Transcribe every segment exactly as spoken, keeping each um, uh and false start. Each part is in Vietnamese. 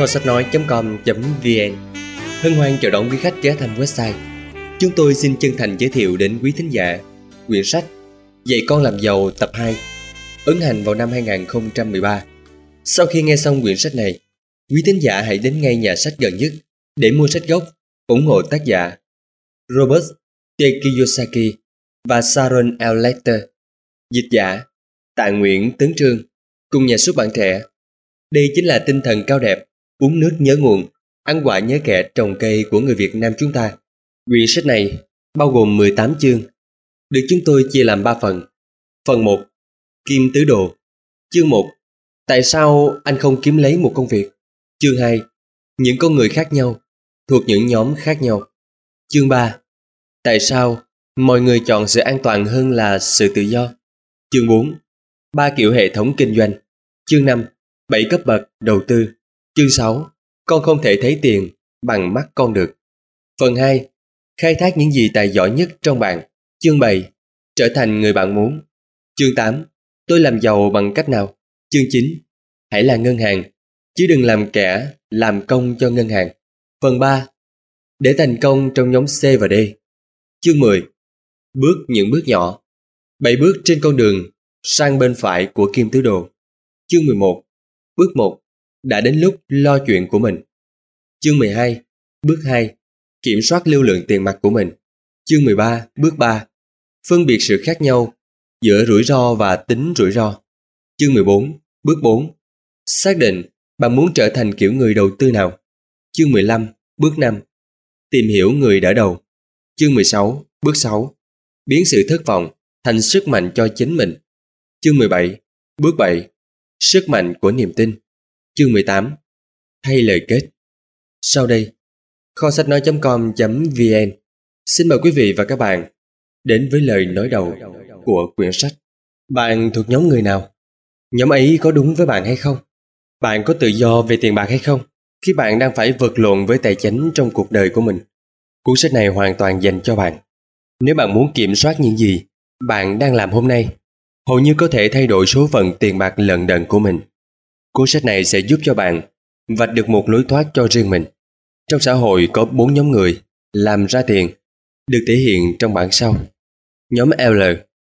kho sách nói.com.vn hân hoan chào đón quý khách ghé thăm website. Chúng tôi xin chân thành giới thiệu đến quý thính giả quyển sách Dạy con làm giàu tập hai, ấn hành vào năm hai không một ba. Sau khi nghe xong quyển sách này, quý thính giả hãy đến ngay nhà sách gần nhất để mua sách gốc, ủng hộ tác giả Robert T. Kiyosaki và Sharon L. Lechter, dịch giả Tạ Nguyễn Tấn Trương, cùng nhà xuất bản Trẻ. Đây chính là tinh thần cao đẹp, uống nước nhớ nguồn, ăn quả nhớ kẻ trồng cây của người Việt Nam chúng ta. Quyển sách này bao gồm mười tám chương, được chúng tôi chia làm ba phần. Phần một, Kim Tứ Đồ. Chương một, tại sao anh không kiếm lấy một công việc. Chương hai, những con người khác nhau, thuộc những nhóm khác nhau. Chương ba, tại sao mọi người chọn sự an toàn hơn là sự tự do. Chương bốn, ba kiểu hệ thống kinh doanh. Chương năm, bảy cấp bậc đầu tư. Chương sáu, con không thể thấy tiền bằng mắt con được. Phần hai, khai thác những gì tài giỏi nhất trong bạn. Chương bảy, trở thành người bạn muốn. Chương tám, tôi làm giàu bằng cách nào. Chương chín, hãy là ngân hàng, chứ đừng làm kẻ làm công cho ngân hàng. Phần ba, để thành công trong nhóm C và D. Chương mười, bước những bước nhỏ, bảy bước trên con đường sang bên phải của Kim Tứ Đồ. Chương mười một, bước một, đã đến lúc lo chuyện của mình. Chương mười hai, bước hai, kiểm soát lưu lượng tiền mặt của mình. Chương mười ba, bước ba, phân biệt sự khác nhau giữa rủi ro và tính rủi ro. Chương mười bốn, bước bốn, xác định bạn muốn trở thành kiểu người đầu tư nào. Chương mười lăm, bước năm, tìm hiểu người đỡ đầu. Chương mười sáu, bước sáu, biến sự thất vọng thành sức mạnh cho chính mình. Chương mười bảy, bước bảy, sức mạnh của niềm tin. Chương mười tám, thay lời kết. Sau đây, kho sách nói.com.vn xin mời quý vị và các bạn đến với lời nói đầu của quyển sách. Bạn thuộc nhóm người nào? Nhóm ấy có đúng với bạn hay không? Bạn có tự do về tiền bạc hay không khi bạn đang phải vật lộn với tài chính trong cuộc đời của mình? Cuốn sách này hoàn toàn dành cho bạn. Nếu bạn muốn kiểm soát những gì bạn đang làm hôm nay, hầu như có thể thay đổi số phận tiền bạc lận đận của mình. Cuốn sách này sẽ giúp cho bạn vạch được một lối thoát cho riêng mình. Trong xã hội có bốn nhóm người làm ra tiền, được thể hiện trong bảng sau. Nhóm L,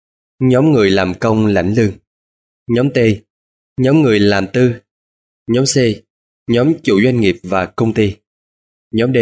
nhóm người làm công lãnh lương. Nhóm T, nhóm người làm tư. Nhóm C, nhóm chủ doanh nghiệp và công ty. Nhóm D,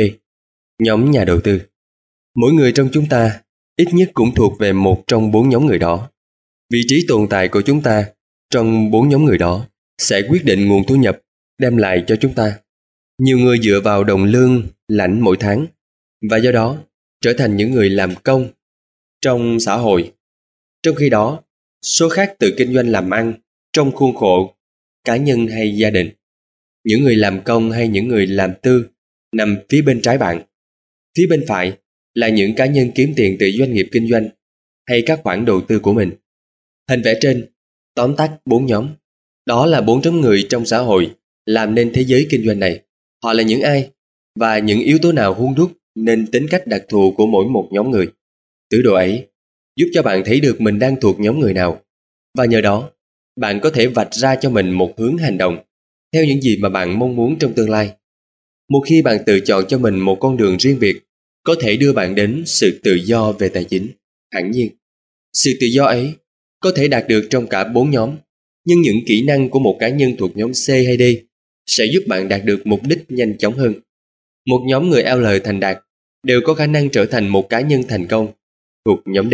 nhóm nhà đầu tư. Mỗi người trong chúng ta ít nhất cũng thuộc về một trong bốn nhóm người đó. Vị trí tồn tại của chúng ta trong bốn nhóm người đó sẽ quyết định nguồn thu nhập đem lại cho chúng ta. Nhiều người dựa vào đồng lương lãnh mỗi tháng và do đó trở thành những người làm công trong xã hội. Trong khi đó, số khác tự kinh doanh làm ăn trong khuôn khổ cá nhân hay gia đình. Những người làm công hay những người làm tư nằm phía bên trái bạn. Phía bên phải là những cá nhân kiếm tiền từ doanh nghiệp kinh doanh hay các khoản đầu tư của mình. Hình vẽ trên tóm tắt bốn nhóm. Đó là bốn nhóm người trong xã hội làm nên thế giới kinh doanh này. Họ là những ai và những yếu tố nào hun đúc nên tính cách đặc thù của mỗi một nhóm người. Tứ đồ ấy giúp cho bạn thấy được mình đang thuộc nhóm người nào, và nhờ đó bạn có thể vạch ra cho mình một hướng hành động theo những gì mà bạn mong muốn trong tương lai. Một khi bạn tự chọn cho mình một con đường riêng biệt có thể đưa bạn đến sự tự do về tài chính. Hẳn nhiên, sự tự do ấy có thể đạt được trong cả bốn nhóm, nhưng những kỹ năng của một cá nhân thuộc nhóm C hay D sẽ giúp bạn đạt được mục đích nhanh chóng hơn. Một nhóm người L thành đạt đều có khả năng trở thành một cá nhân thành công thuộc nhóm D.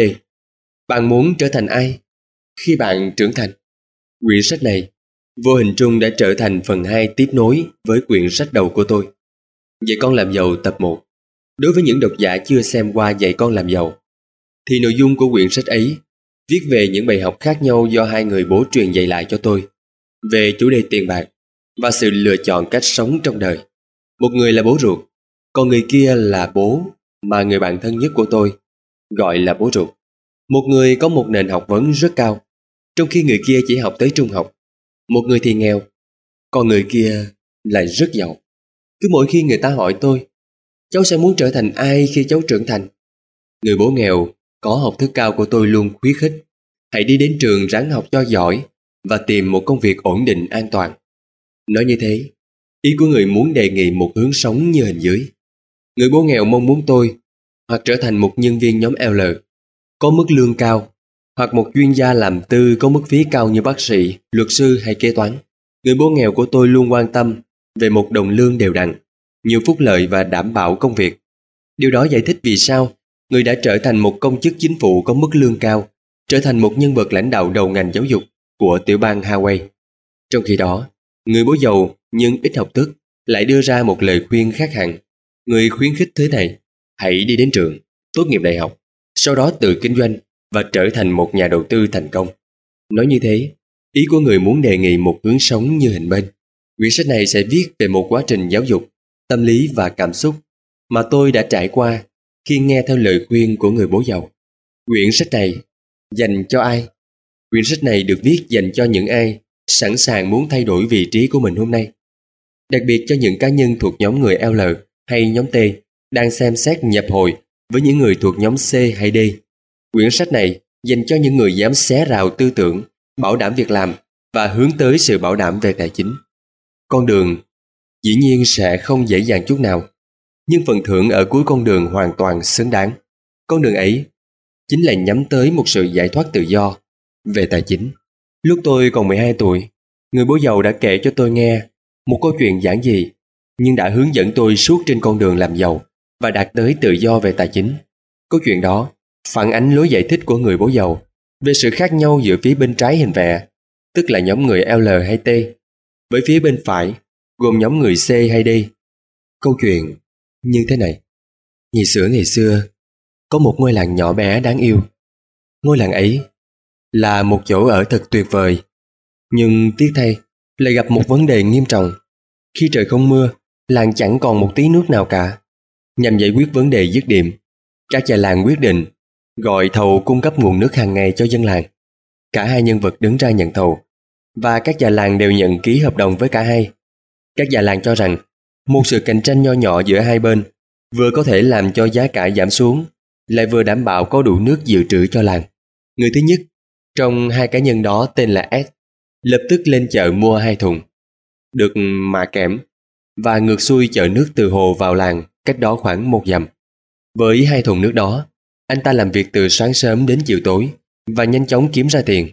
Bạn muốn trở thành ai khi bạn trưởng thành? Quyển sách này vô hình trung đã trở thành phần hai tiếp nối với quyển sách đầu của tôi, Dạy con làm giàu tập một. Đối với những độc giả chưa xem qua Dạy con làm giàu, thì nội dung của quyển sách ấy viết về những bài học khác nhau do hai người bố truyền dạy lại cho tôi về chủ đề tiền bạc và sự lựa chọn cách sống trong đời. Một người là bố ruột, còn người kia là bố mà người bạn thân nhất của tôi gọi là bố ruột. Một người có một nền học vấn rất cao, trong khi người kia chỉ học tới trung học. Một người thì nghèo, còn người kia lại rất giàu. Cứ mỗi khi người ta hỏi tôi, cháu sẽ muốn trở thành ai khi cháu trưởng thành, người bố nghèo có học thức cao của tôi luôn khuyến khích: hãy đi đến trường ráng học cho giỏi và tìm một công việc ổn định an toàn. Nói như thế, Ý của người muốn đề nghị một hướng sống như hình dưới. Người bố nghèo mong muốn tôi hoặc trở thành một nhân viên nhóm L, có mức lương cao, hoặc một chuyên gia làm tư có mức phí cao như bác sĩ, luật sư hay kế toán. Người bố nghèo của tôi luôn quan tâm về một đồng lương đều đặn, nhiều phúc lợi và đảm bảo công việc. Điều đó giải thích vì sao người đã trở thành một công chức chính phủ có mức lương cao, trở thành một nhân vật lãnh đạo đầu ngành giáo dục của tiểu bang Hawaii. Trong khi đó, người bố giàu nhưng ít học thức lại đưa ra một lời khuyên khác hẳn. Người khuyến khích thế này: hãy đi đến trường, tốt nghiệp đại học, sau đó tự kinh doanh và trở thành một nhà đầu tư thành công. Nói như thế, ý của người muốn đề nghị một hướng sống như hình bên. Quyển sách này sẽ viết về một quá trình giáo dục, tâm lý và cảm xúc mà tôi đã trải qua khi nghe theo lời khuyên của người bố giàu. Quyển sách này dành cho ai? Quyển sách này được viết dành cho những ai sẵn sàng muốn thay đổi vị trí của mình hôm nay. Đặc biệt cho những cá nhân thuộc nhóm người L hay nhóm T đang xem xét nhập hội với những người thuộc nhóm C hay D. Quyển sách này dành cho những người dám xé rào tư tưởng, bảo đảm việc làm và hướng tới sự bảo đảm về tài chính. Con đường dĩ nhiên sẽ không dễ dàng chút nào, nhưng phần thưởng ở cuối con đường hoàn toàn xứng đáng. Con đường ấy chính là nhắm tới một sự giải thoát tự do về tài chính. Lúc tôi còn mười hai tuổi, người bố giàu đã kể cho tôi nghe một câu chuyện giản dị, nhưng đã hướng dẫn tôi suốt trên con đường làm giàu và đạt tới tự do về tài chính. Câu chuyện đó phản ánh lối giải thích của người bố giàu về sự khác nhau giữa phía bên trái hình vẽ, tức là nhóm người L hay T, với phía bên phải, gồm nhóm người C hay D. Câu chuyện như thế này. Ngày xưa ngày xưa, có một ngôi làng nhỏ bé đáng yêu. Ngôi làng ấy là một chỗ ở thật tuyệt vời, nhưng tiếc thay lại gặp một vấn đề nghiêm trọng. Khi trời không mưa, làng chẳng còn một tí nước nào cả. Nhằm giải quyết vấn đề dứt điểm, các già làng quyết định gọi thầu cung cấp nguồn nước hàng ngày cho dân làng. Cả hai nhân vật đứng ra nhận thầu, và các già làng đều nhận ký hợp đồng với cả hai. Các già làng cho rằng một sự cạnh tranh nho nhỏ giữa hai bên vừa có thể làm cho giá cả giảm xuống, lại vừa đảm bảo có đủ nước dự trữ cho làng. Người thứ nhất trong hai cá nhân đó tên là S, lập tức lên chợ mua hai thùng, được mạ kẽm, và ngược xuôi chở nước từ hồ vào làng cách đó khoảng một dặm. Với hai thùng nước đó, anh ta làm việc từ sáng sớm đến chiều tối và nhanh chóng kiếm ra tiền.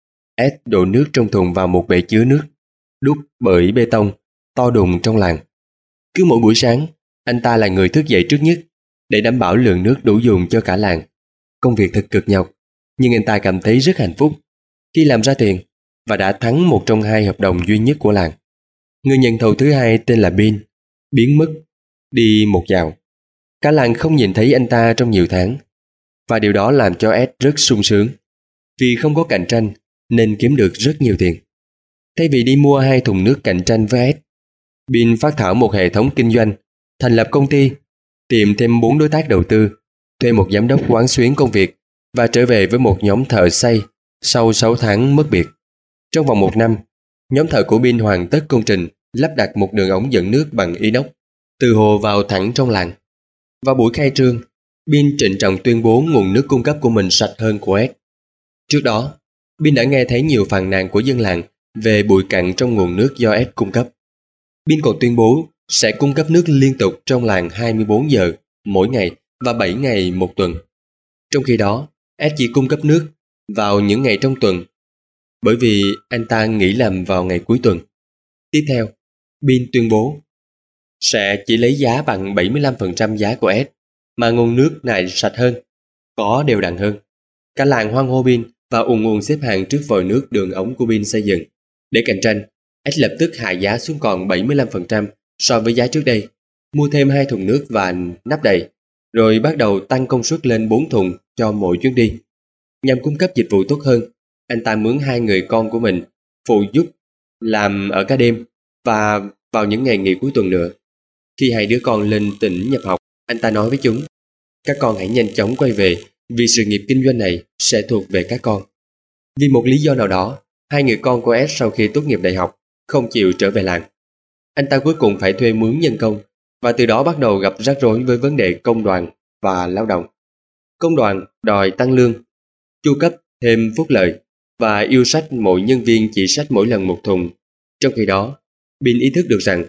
S đổ nước trong thùng vào một bể chứa nước, đúc bởi bê tông, to đùng trong làng. Cứ mỗi buổi sáng, anh ta là người thức dậy trước nhất để đảm bảo lượng nước đủ dùng cho cả làng. Công việc thật cực nhọc, nhưng anh ta cảm thấy rất hạnh phúc khi làm ra tiền và đã thắng một trong hai hợp đồng duy nhất của làng. Người nhận thầu thứ hai tên là Bin, biến mất, đi một dạo. Cả làng không nhìn thấy anh ta trong nhiều tháng, và điều đó làm cho S rất sung sướng. Vì không có cạnh tranh nên kiếm được rất nhiều tiền. Thay vì đi mua hai thùng nước cạnh tranh với S, Bin phát thảo một hệ thống kinh doanh, thành lập công ty, tìm thêm bốn đối tác đầu tư, thuê một giám đốc quán xuyến công việc và trở về với một nhóm thợ xây sau sáu tháng mất biệt. Trong vòng một năm, nhóm thợ của Bin hoàn tất công trình lắp đặt một đường ống dẫn nước bằng inox từ hồ vào thẳng trong làng. Vào buổi khai trương, Bin trịnh trọng tuyên bố nguồn nước cung cấp của mình sạch hơn của S. Trước đó, Bin đã nghe thấy nhiều phàn nàn của dân làng về bụi cặn trong nguồn nước do S cung cấp. Bin còn tuyên bố sẽ cung cấp nước liên tục trong làng hai mươi bốn giờ mỗi ngày và bảy ngày một tuần. Trong khi đó, S chỉ cung cấp nước vào những ngày trong tuần, bởi vì anh ta nghỉ làm vào ngày cuối tuần. Tiếp theo, Bin tuyên bố sẽ chỉ lấy giá bằng bảy mươi lăm phần trăm giá của S, mà nguồn nước này sạch hơn, có đều đặn hơn. Cả làng hoan hô Bin và ùn ùn xếp hàng trước vòi nước đường ống của Bin xây dựng. Để cạnh tranh, S lập tức hạ giá xuống còn bảy mươi lăm phần trăm so với giá trước đây, mua thêm hai thùng nước và nắp đầy, rồi bắt đầu tăng công suất lên bốn thùng cho mỗi chuyến đi. Nhằm cung cấp dịch vụ tốt hơn, anh ta mướn hai người con của mình phụ giúp làm ở ca đêm và vào những ngày nghỉ cuối tuần nữa. Khi hai đứa con lên tỉnh nhập học, anh ta nói với chúng: các con hãy nhanh chóng quay về, vì sự nghiệp kinh doanh này sẽ thuộc về các con. Vì một lý do nào đó, hai người con của S sau khi tốt nghiệp đại học không chịu trở về làng. Anh ta cuối cùng phải thuê mướn nhân công, và từ đó bắt đầu gặp rắc rối với vấn đề công đoàn và lao động. Công đoàn đòi tăng lương, chu cấp thêm phúc lợi và yêu sách mỗi nhân viên chỉ xách mỗi lần một thùng. Trong khi đó, Bin ý thức được rằng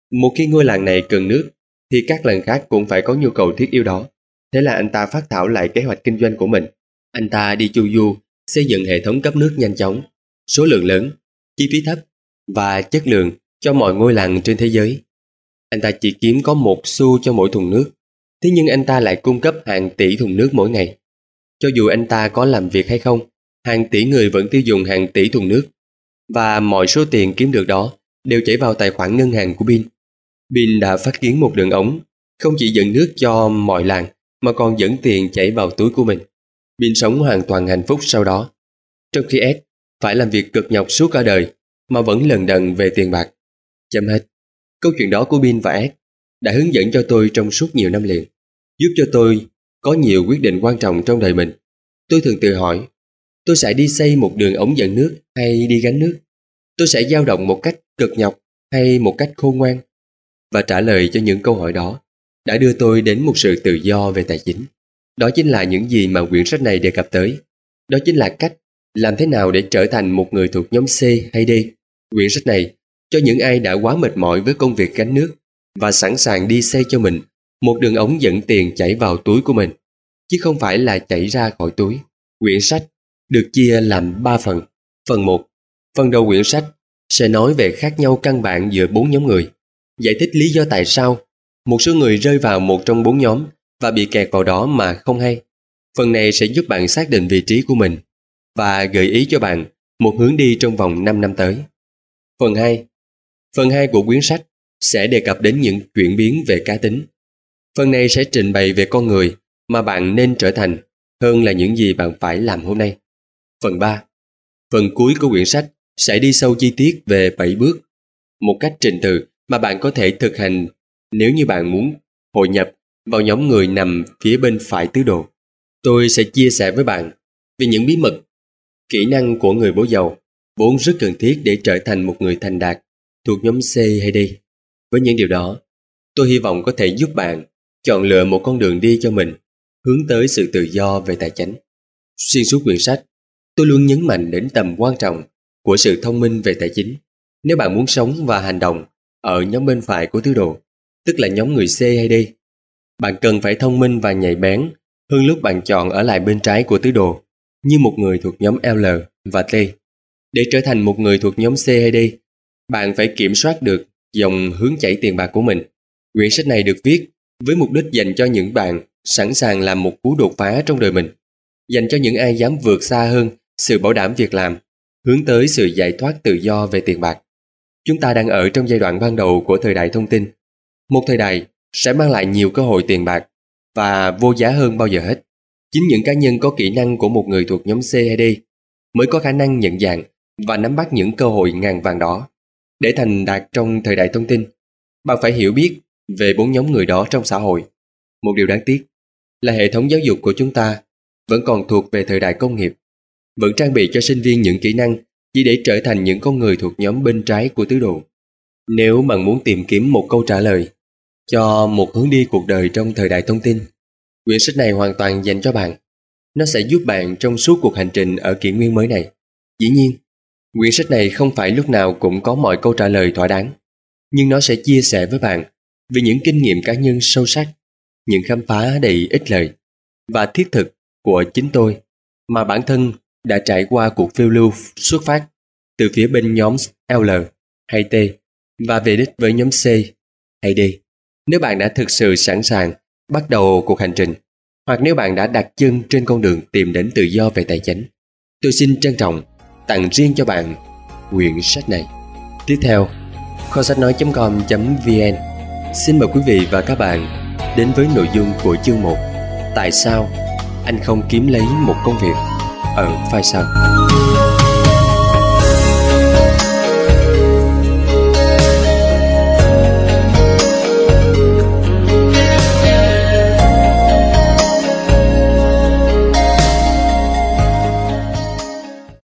Một khi ngôi làng này cần nước, thì các làng khác cũng phải có nhu cầu thiết yếu đó. Thế là anh ta phát thảo lại kế hoạch kinh doanh của mình. Anh ta đi chu du, xây dựng hệ thống cấp nước nhanh chóng, số lượng lớn, chi phí thấp và chất lượng cho mọi ngôi làng trên thế giới. Anh ta chỉ kiếm có một xu cho mỗi thùng nước, thế nhưng anh ta lại cung cấp hàng tỷ thùng nước mỗi ngày. Cho dù anh ta có làm việc hay không, hàng tỷ người vẫn tiêu dùng hàng tỷ thùng nước, và mọi số tiền kiếm được đó đều chảy vào tài khoản ngân hàng của Bin. Bin đã phát kiến một đường ống, không chỉ dẫn nước cho mọi làng, mà còn dẫn tiền chảy vào túi của mình. Bin sống hoàn toàn hạnh phúc sau đó, trong khi Ed phải làm việc cực nhọc suốt cả đời, mà vẫn lần đần về tiền bạc. Chấm hết. Câu chuyện đó của Bin và Ed đã hướng dẫn cho tôi trong suốt nhiều năm liền, giúp cho tôi có nhiều quyết định quan trọng trong đời mình. Tôi thường tự hỏi, tôi sẽ đi xây một đường ống dẫn nước hay đi gánh nước? Tôi sẽ dao động một cách cực nhọc hay một cách khôn ngoan? Và trả lời cho những câu hỏi đó đã đưa tôi đến một sự tự do về tài chính. Đó chính là những gì mà quyển sách này đề cập tới. Đó chính là cách làm thế nào để trở thành một người thuộc nhóm C hay D. Quyển sách này cho những ai đã quá mệt mỏi với công việc gánh nước và sẵn sàng đi xây cho mình một đường ống dẫn tiền chảy vào túi của mình, chứ không phải là chảy ra khỏi túi. Quyển sách được chia làm ba phần. Phần một. Phần đầu quyển sách sẽ nói về khác nhau căn bản giữa bốn nhóm người, giải thích lý do tại sao một số người rơi vào một trong bốn nhóm và bị kẹt vào đó mà không hay. Phần này sẽ giúp bạn xác định vị trí của mình và gợi ý cho bạn một hướng đi trong vòng năm năm tới. Phần hai. Phần hai của quyển sách sẽ đề cập đến những chuyển biến về cá tính. Phần này sẽ trình bày về con người mà bạn nên trở thành hơn là những gì bạn phải làm hôm nay. Phần ba. Phần cuối của quyển sách sẽ đi sâu chi tiết về bảy bước, một cách trình tự mà bạn có thể thực hành nếu như bạn muốn hội nhập vào nhóm người nằm phía bên phải tứ đồ. Tôi sẽ chia sẻ với bạn về những bí mật, kỹ năng của người bố giàu, vốn rất cần thiết để trở thành một người thành đạt thuộc nhóm C hay D. Với những điều đó, tôi hy vọng có thể giúp bạn chọn lựa một con đường đi cho mình, hướng tới sự tự do về tài chính. Xuyên suốt quyển sách, tôi luôn nhấn mạnh đến tầm quan trọng của sự thông minh về tài chính. Nếu bạn muốn sống và hành động ở nhóm bên phải của tứ đồ, tức là nhóm người C hay D, bạn cần phải thông minh và nhạy bén hơn lúc bạn chọn ở lại bên trái của tứ đồ, như một người thuộc nhóm L và T. Để trở thành một người thuộc nhóm C hay D, bạn phải kiểm soát được dòng hướng chảy tiền bạc của mình. Quyển sách này được viết với mục đích dành cho những bạn sẵn sàng làm một cú đột phá trong đời mình, dành cho những ai dám vượt xa hơn sự bảo đảm việc làm, hướng tới sự giải thoát tự do về tiền bạc. Chúng ta đang ở trong giai đoạn ban đầu của thời đại thông tin, một thời đại sẽ mang lại nhiều cơ hội tiền bạc và vô giá hơn bao giờ hết. Chính những cá nhân có kỹ năng của một người thuộc nhóm C hay D mới có khả năng nhận dạng và nắm bắt những cơ hội ngàn vàng đó. Để thành đạt trong thời đại thông tin, bạn phải hiểu biết về bốn nhóm người đó trong xã hội. Một điều đáng tiếc là hệ thống giáo dục của chúng ta vẫn còn thuộc về thời đại công nghiệp, vẫn trang bị cho sinh viên những kỹ năng chỉ để trở thành những con người thuộc nhóm bên trái của tứ đồ. Nếu bạn muốn tìm kiếm một câu trả lời cho một hướng đi cuộc đời trong thời đại thông tin, quyển sách này hoàn toàn dành cho bạn. Nó sẽ giúp bạn trong suốt cuộc hành trình ở kỷ nguyên mới này. Dĩ nhiên, quyển sách này không phải lúc nào cũng có mọi câu trả lời thỏa đáng, nhưng nó sẽ chia sẻ với bạn về những kinh nghiệm cá nhân sâu sắc, những khám phá đầy ích lợi và thiết thực của chính tôi mà bản thân đã trải qua cuộc phiêu lưu xuất phát từ phía bên nhóm L hay T và về đích với nhóm C hay D. Nếu bạn đã thực sự sẵn sàng bắt đầu cuộc hành trình, hoặc nếu bạn đã đặt chân trên con đường tìm đến tự do về tài chính, tôi xin trân trọng tặng riêng cho bạn quyển sách này. Tiếp theo, kho sách nói chấm com chấm vn xin mời quý vị và các bạn đến với nội dung của chương một: Tại sao anh không kiếm lấy một công việc ở file sau.